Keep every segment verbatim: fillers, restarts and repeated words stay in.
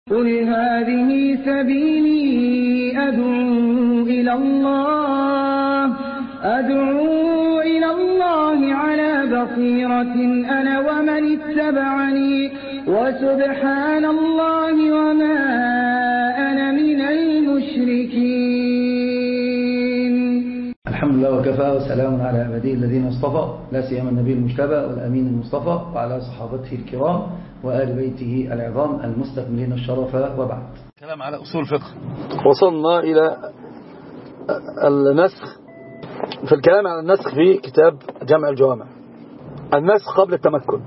قل هذه سبيلي أدعو إلى الله أدعو إلى الله على بصيرة أنا ومن اتبعني وسبحان الله وما أنا من المشركين. الحمد لله وكفى وسلام على عباده الذين اصطفى، لا سيما النبي المجتبى والأمين المصطفى وعلى صحابته الكرام وآل بيته العظام المستكملين الشرف، وبعد. كلام على أصول الفقه. وصلنا إلى النسخ، في الكلام على النسخ في كتاب جمع الجوامع. النسخ قبل التمكن،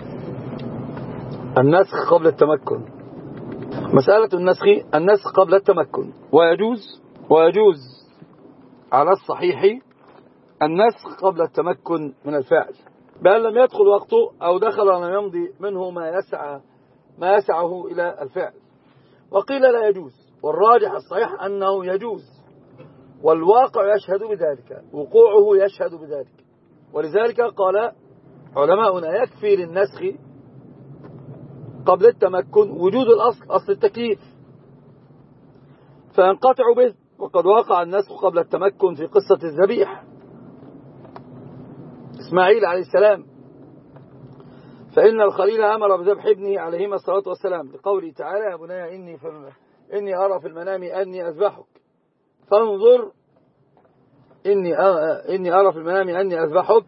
النسخ قبل التمكن مسألة النسخ النسخ قبل التمكن، ويجوز ويجوز على الصحيح النسخ قبل التمكن من الفعل بأن لم يدخل وقته أو دخل ولم يمضي منه ما يسعى ما يسعه إلى الفعل. وقيل لا يجوز، والراجح الصحيح أنه يجوز، والواقع يشهد بذلك، وقوعه يشهد بذلك. ولذلك قال علماؤنا يكفي للنسخ قبل التمكن وجود الأصل أصل التكليف فينقطع به. وقد وقع النسخ قبل التمكن في قصة الذبيح إسماعيل عليه السلام، فإن الخليل أمر بذبح ابنه عليهما الصلاة والسلام لقوله تعالى: يا بني إني, إني أرى في المنام أني أذبحك فانظر إني, إني أرى في المنام أني أذبحك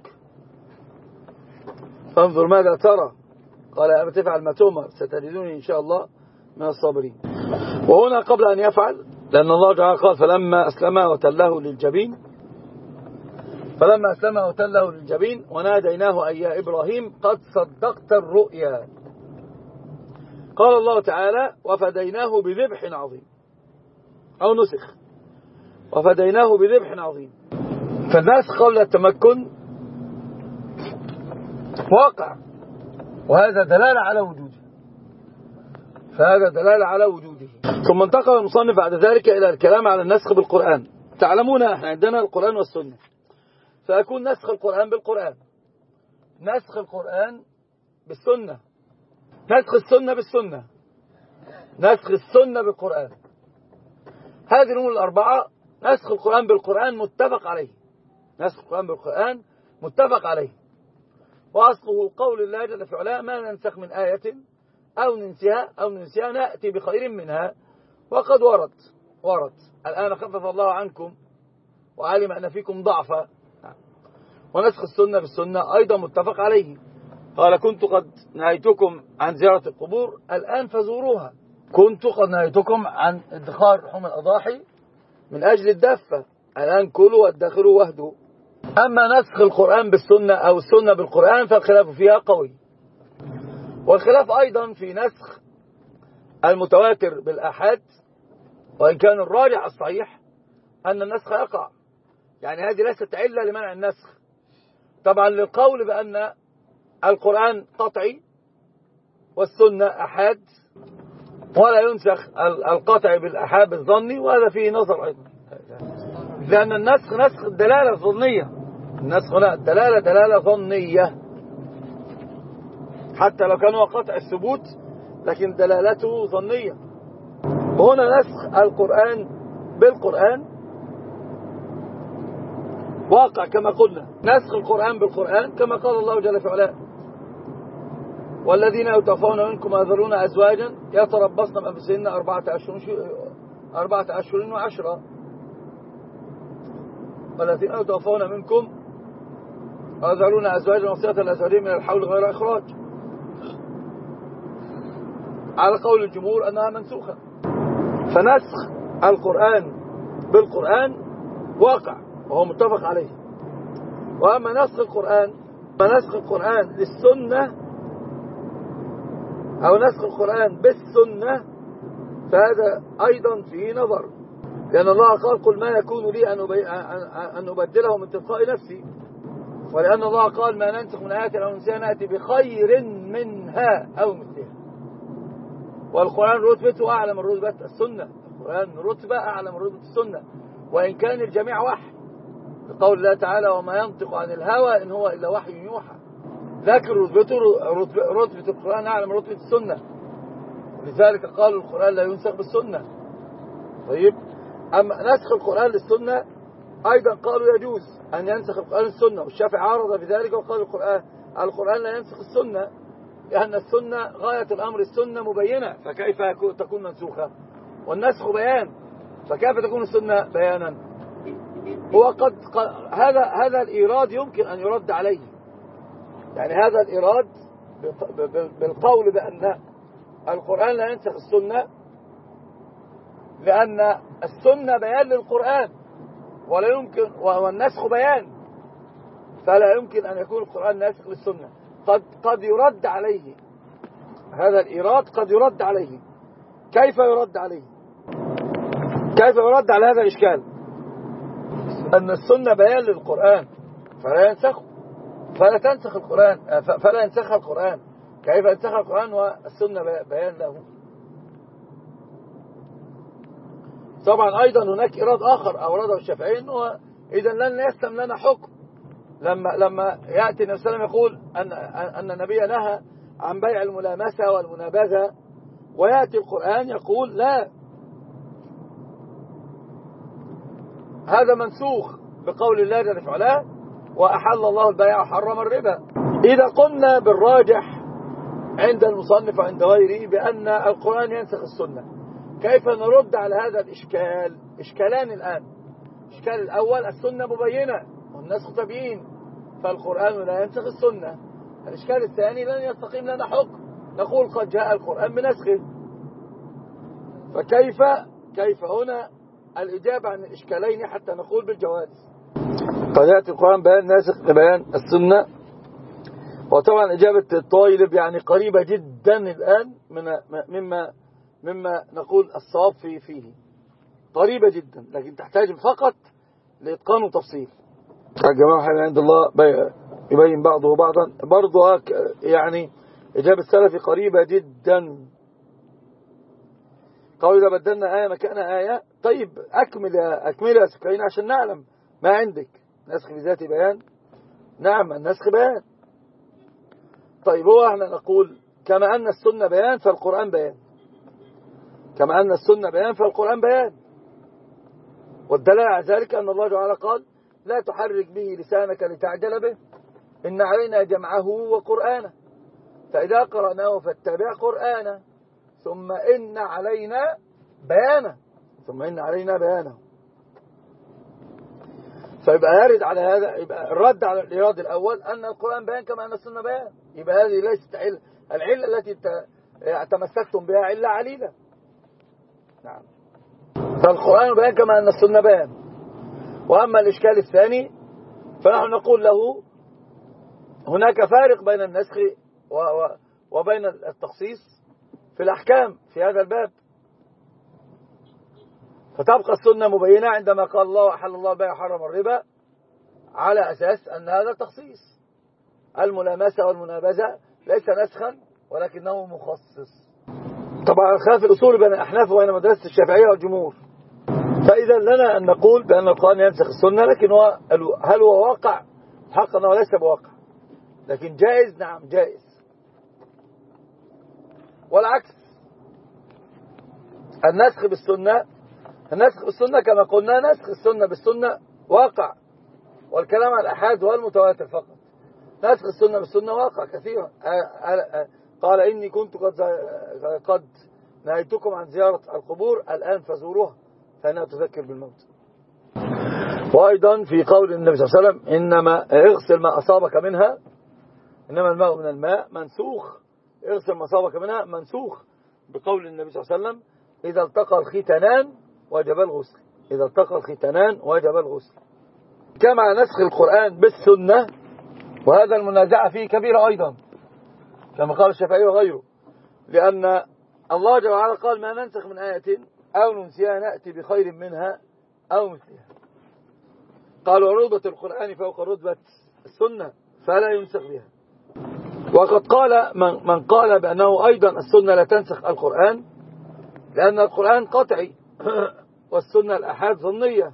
فانظر ماذا ترى، قال يا أبت افعل ما تؤمر ستجدوني إن شاء الله من الصابرين. وهنا قبل أن يفعل، لأن الله تعالى قال فلما أسلم وتله للجبين فلما أسلم وتله للجبين وناديناه أي يا إبراهيم قد صدقت الرؤيا. قال الله تعالى وفديناه بذبح عظيم، أو نسخ وفديناه بذبح عظيم. فالنسخ قبل التمكن واقع، وهذا دلالة على وجوده فهذا دلالة على وجوده. ثم انتقل المصنف بعد ذلك إلى الكلام على النسخ بالقرآن. تعلمون احنا عندنا القرآن والسنة، فيكون نسخ القرآن بالقرآن، نسخ القرآن بالسنة، نسخ السنة بالسنة، نسخ السنة بالقرآن. هذه الأمور الأربعة نسخ القرآن بالقرآن متفق عليه، نسخ القرآن بالقرآن متفق عليه. وأصله قول الله جل في علاه ما ننسخ من آية أو ننسيها أو ننسيها نأتي بخير منها. وقد ورد ورد الآن خفف الله عنكم وعلم أن فيكم ضعفا. ونسخ السنة بالسنة أيضا متفق عليه. قال كنت قد نهيتكم عن زيارة القبور الآن فزوروها، كنت قد نهيتكم عن ادخار لحوم الأضاحي من أجل الدفة الآن كلوا وادخروا واهدوا. أما نسخ القرآن بالسنة أو السنة بالقرآن فالخلاف فيها قوي. والخلاف أيضا في نسخ المتواتر بالآحاد، وإن كان الراجح الصحيح أن النسخ يقع، يعني هذه ليست علة لمنع النسخ. طبعا للقول بأن القرآن قطعي والسنة أحاد ولا ينسخ القطعي بالأحاد الظني، وهذا فيه نظر أيضا، لأن النسخ نسخ الدلالة الظنية، النسخ هنا الدلالة دلالة ظنية حتى لو كان هو قطع الثبوت لكن دلالته ظنية. وهنا نسخ القرآن بالقرآن واقع كما قلنا، نسخ القرآن بالقرآن كما قال الله جل في علاه والذين يتوفون منكم ويذرون أزواجا يتربصن بأنفسهن أربعة أشهر أربعة أشهر وعشرة والذين يتوفون منكم ويذرون أزواجا وصية لأزواجهم من الحول غير إخراج، على قول الجمهور أنها منسوخة. فنسخ القرآن بالقرآن واقع وهو متفق عليه. وأما نسخ القرآن فنسخ القرآن للسنة أو نسخ القرآن بالسنة فهذا أيضا فيه نظر، لأن الله قال قل ما يكون لي أن أبدله من تلقاء نفسي، ولأن الله قال ما ننسخ من آية أو ننسيها نأتي بخير منها أو مثلها. والقرآن رتبته أعلى من رتبة السنة، القرآن رتبة أعلى من رتبة السنة، وإن كان الجميع وحي لقول الله تعالى وما ينطق عن الهوى إن هو إلا وحي يوحى، لكن رتبته رتبة القرآن أعلى من رتبة السنة، لذلك قالوا القرآن لا ينسخ بالسنة. طيب أما نسخ القرآن للسنة أيضا قالوا يجوز أن ينسخ القرآن للسنة، والشافعي عارض بذلك وقال القرآن القرآن لا ينسخ السنة، لأن السنة غاية الأمر السنة مبينة، فكيف تكون منسوخة؟ والنسخ بيان، فكيف تكون السنة بيانا؟ هو قد هذا هذا الإيراد يمكن أن يرد عليه، يعني هذا الإيراد بالقول بأن القرآن لا ينسخ السنة، لأن السنة بيان للقرآن ولا يمكن، والنسخ بيان، فلا يمكن أن يكون القرآن ناسخ للسنة. قد قد يرد عليه هذا الإيراد، قد يرد عليه. كيف يرد عليه؟ كيف يرد على هذا الإشكال؟ أن السنة بيان للقرآن فلا ينسخ، فلا تنسخ القرآن، فلا ينسخ القرآن. كيف ينسخ القرآن والسنة بيان له؟ طبعا أيضا هناك إيراد آخر أورده الشافعي، أنه إذا لن يسلم لنا حكم لما لما يأتي النبي صلى الله عليه وسلم يقول أن أن النبي نهى عن بيع الملامسة والمنابذة، ويأتي القرآن يقول لا، هذا منسوخ بقول الله جل وعلا وأحل الله البيع وحرم الربا. إذا قلنا بالراجح عند المصنف وعند غيره بأن القرآن ينسخ السنة، كيف نرد على هذا الإشكال؟ إشكالان الآن. الإشكال الأول السنة مبينة والنسخ تبيين، فالقرآن لا ينسخ السنة. الإشكال الثاني لن يستقيم لنا حكم نقول قد جاء القرآن بنسخه، فكيف كيف هنا الإجابة عن الإشكالين حتى نقول بالجواز؟ قد يأتي القرآن بيان ناسخ لبيان السنة، وطبعا إجابة الطالب يعني قريبة جدا الآن من مما مما نقول الصواب فيه فيه قريبة جدا، لكن تحتاج فقط لإتقان وتفصيل. الجماعة حين عند الله يبين بعضه بعضا، برضه يعني إجابة السلفي قريبة جدا. قالوا إذا بدلنا آية مكان آية، طيب أكمل أكمل يا سكرين عشان نعلم ما عندك. نسخ بذات بيان، نعم النسخ بيان. طيب هو احنا نقول كما أن السنة بيان فالقرآن بيان، كما أن السنة بيان فالقرآن بيان، والدلالة على ذلك أن الله تعالى قال لا تحرك به لسانك لتعجل به إن علينا جمعه وقرآنه فإذا قرأناه فاتبع قرآنه ثم إن علينا بيانه ثم إن علينا بيانه. فيبقى يرد على هذا، يبقى الرد على الإيراد الأول أن القرآن بيان كما أن السنة بيان، يبقى هذه ليست علة، العلة التي تمسكتم بها علة عليلة. نعم، فالقرآن بيان كما أن السنة بيان. وأما الإشكال الثاني فنحن نقول له هناك فارق بين النسخ وبين التخصيص في الأحكام في هذا الباب، فتبقى السنة مبينة عندما قال الله أحل الله البيع وحرم الربا على أساس أن هذا تخصيص. الملامسة والمنابذة ليس نسخا ولكنه مخصص. طبعا الخلاف الأصول بين الأحناف وبين مدرسة الشافعية والجمهور. فإذا لنا أن نقول بأن القرآن ينسخ السنة، لكن هو هل هو واقع؟ حقا أنه ليس بواقع، لكن جائز، نعم جائز. والعكس النسخ بالسنة، النسخ بالسنة كما قلنا نسخ السنة بالسنة واقع، والكلام على الأحاد والمتواتر فقط. نسخ السنة بالسنة واقع كثيرا. قال إني كنت قد قد نهيتكم عن زيارة القبور الآن فزوروها فإنها تذكر بالموت. وأيضا في قول النبي صلى الله عليه وسلم إنما اغسل ما أصابك منها، إنما الماء من الماء منسوخ، اغسل ما أصابك منها منسوخ بقول النبي صلى الله عليه وسلم إذا التقى الختانان وجب الغسل، إذا التقى الختانان وجب الغسل. كما نسخ القرآن بالسنة، وهذا المنازعة فيه كبيرة أيضا كما قال الشافعي وغيره، لأن الله جل وعلا قال ما ننسخ من آية أو ننسيها نأتي بخير منها أو مثلها. قالوا عروضة القرآن فوق رتبة السنة فلا ينسخ بها. وقد قال من, من قال بأنه أيضا السنة لا تنسخ القرآن، لأن القرآن قطعي والسنة الأحاد ظنية،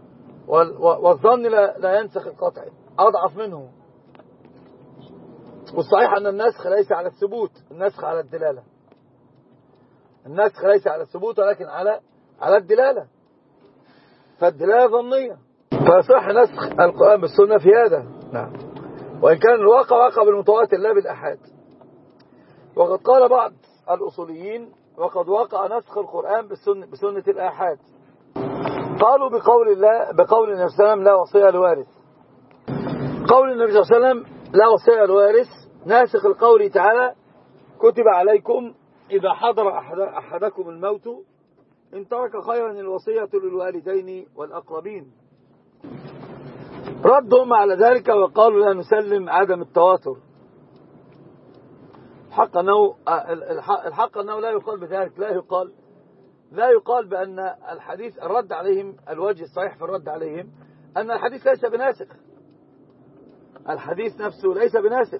والظن لا, لا ينسخ القطعي، أضعف منه. والصحيح أن النسخ ليس على الثبوت، النسخ على الدلالة. النسخ ليس على الثبوت ولكن على على الدلالة، فالدلالة ظنية، فصح نسخ القرآن بالسنة في هذا. نعم. وإن كان الواقع واقع بالمتواتر لا بالأحاد. وقد قال بعض الأصوليين وقد وقع نسخ القرآن بسنة, بسنة الآحاد. قالوا بقول الله بقول النبي صلى الله عليه وسلم لا وصية لوارث. قول النبي صلى الله عليه وسلم لا وصية لوارث ناسخ القول تعالى كتب عليكم إذا حضر أحد أحدكم الموت إن ترك خيرا الوصية للوالدين والأقربين. ردهم على ذلك وقالوا لا نسلم عدم التواتر. الحق أنه, الحق أنه لا يقال بذلك، لا يقال لا يقال بأن الحديث الرد عليهم، الوجه الصحيح في الرد عليهم أن الحديث ليس بناسخ. الحديث نفسه ليس بناسخ،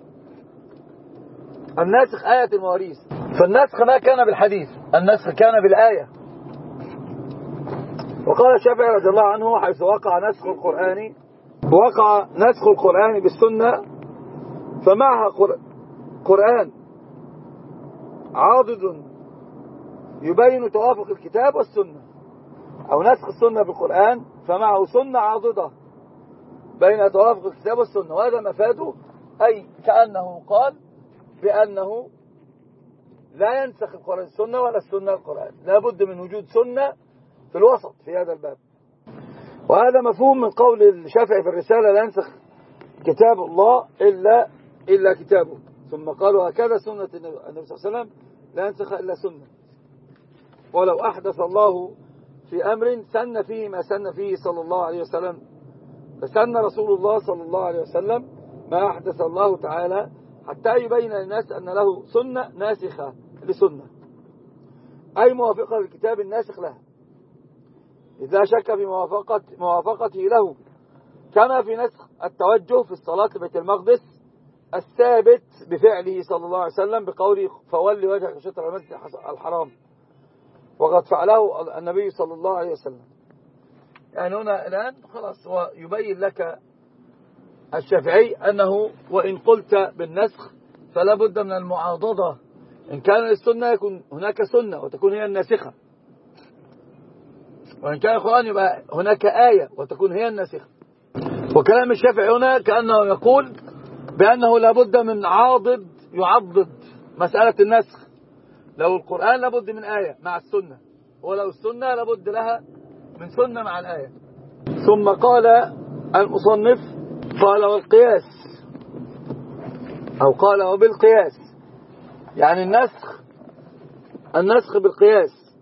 الناسخ آية المواريث، فالنسخ ما كان بالحديث، النسخ كان بالآية. وقال الشافعي رضي الله عنه حيث وقع نسخ القرآن وقع نسخ القرآن بالسنة فمعها قرآن عاضد يبين توافق الكتاب والسنة، أو نسخ السنة بالقرآن فمعه سنة عاضدة بين توافق الكتاب والسنة. وهذا مفاده أي كأنه قال بأنه لا ينسخ القرآن السنة ولا السنة القرآن، لا بد من وجود سنة في الوسط في هذا الباب. وهذا مفهوم من قول الشافعي في الرسالة لا ينسخ كتاب الله إلا إلا كتابه. ثم قالوا هكذا سنة النبي صلى الله عليه وسلم لا ينسخ إلا سنة. ولو أحدث الله في أمر سن فيه ما سن فيه صلى الله عليه وسلم فسن رسول الله صلى الله عليه وسلم ما أحدث الله تعالى حتى يبين للناس أن له سنة ناسخة لسنة، أي موافقة للكتاب الناسخ لها إذا شك في موافقة موافقته له، كما في نسخ التوجه في الصلاة لبيت المقدس الثابت بفعله صلى الله عليه وسلم بقوله فولي وجهك شطر المسجد الحرام، وقد فعله النبي صلى الله عليه وسلم. يعني هنا الآن خلاص هو يبين لك الشافعي أنه وإن قلت بالنسخ فلا بد من المعاضدة، إن كان للسنة يكون هناك سنة وتكون هي الناسخة، وإن كان القرآن يبقى هناك آية وتكون هي الناسخة. وكلام الشافعي هنا كأنه يقول بأنه لا بد من عاضد يعضد مسألة النسخ. لو القرآن لابد من آية مع السنة، ولو السنة لابد لها من سنة مع الآية. ثم قال المصنف قال والقياس أو قال وبالقياس، يعني النسخ النسخ بالقياس.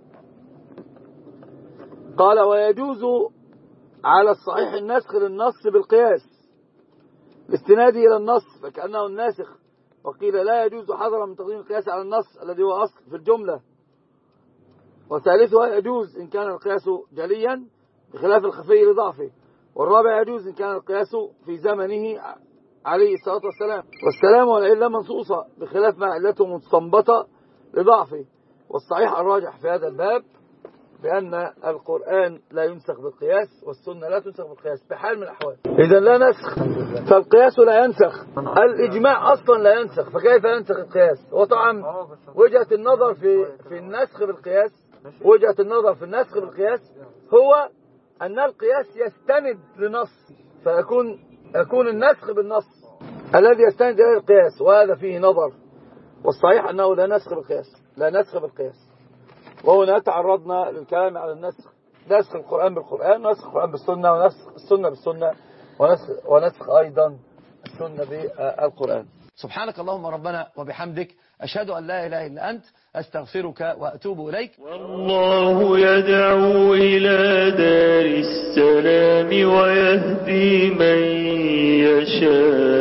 قال ويجوز على الصحيح النسخ للنص بالقياس باستناده إلى النص فكأنه الناسخ. وقيل لا يجوز حذرا من تقديم القياس على النص الذي هو أصل في الجملة. وثالثها يجوز إن كان القياس جليا بخلاف الخفي لضعفه. والرابع يجوز إن كان القياس في زمنه عليه الصلاة والسلام والسلام والعلة منصوصة بخلاف ما علته مستنبطة لضعفه. والصحيح الراجح في هذا الباب بأن القرآن لا ينسخ بالقياس والسنة لا تنسخ بالقياس بحال من الأحوال. إذا لا نسخ، فالقياس لا ينسخ، الإجماع أصلا لا ينسخ، فكيف ينسخ القياس؟ وطبعا وجهة النظر في في النسخ بالقياس وجهة النظر في النسخ بالقياس هو أن القياس يستند لنص، فيكون يكون النسخ بالنص الذي يستند إليه القياس، وهذا فيه نظر. والصحيح أنه لا نسخ بالقياس لا نسخ بالقياس. وهنا تعرضنا للكلام على النسخ، نسخ القرآن بالقرآن ونسخ القرآن بالسنة ونسخ السنة بالسنة ونسخ, ونسخ أيضا السنة بالقرآن. سبحانك اللهم ربنا وبحمدك أشهد أن لا إله إلا أنت أستغفرك وأتوب إليك. والله يدعو إلى دار السلام ويهدي من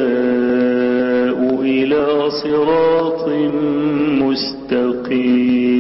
يشاء إلى صراط مستقيم.